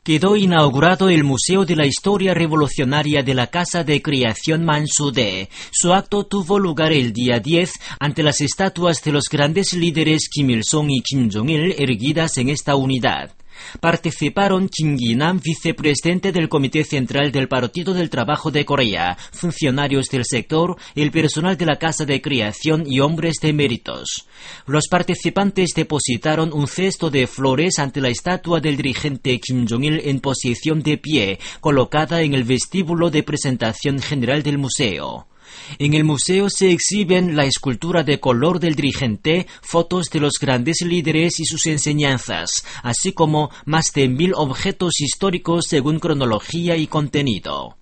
quedó inaugurado el Museo de la Historia Revolucionaria de la Casa de Creación Mansudae. Su acto tuvo lugar el día 10 ante las estatuas de los grandes líderes Kim Il-sung y Kim Jong-il erguidas en esta unidad. Participaron Kim Gi-nam, vicepresidente del Comité Central del Partido del Trabajo de Corea, funcionarios del sector, el personal de la Casa de Creación y hombres de méritos. Los participantes depositaron un cesto de flores ante la estatua del dirigente Kim Jong-il en posición de pie, colocada en el vestíbulo de presentación general del museo. En el museo se exhiben la escultura de color del dirigente, fotos de los grandes líderes y sus enseñanzas, así como más de 1000 objetos históricos según cronología y contenido.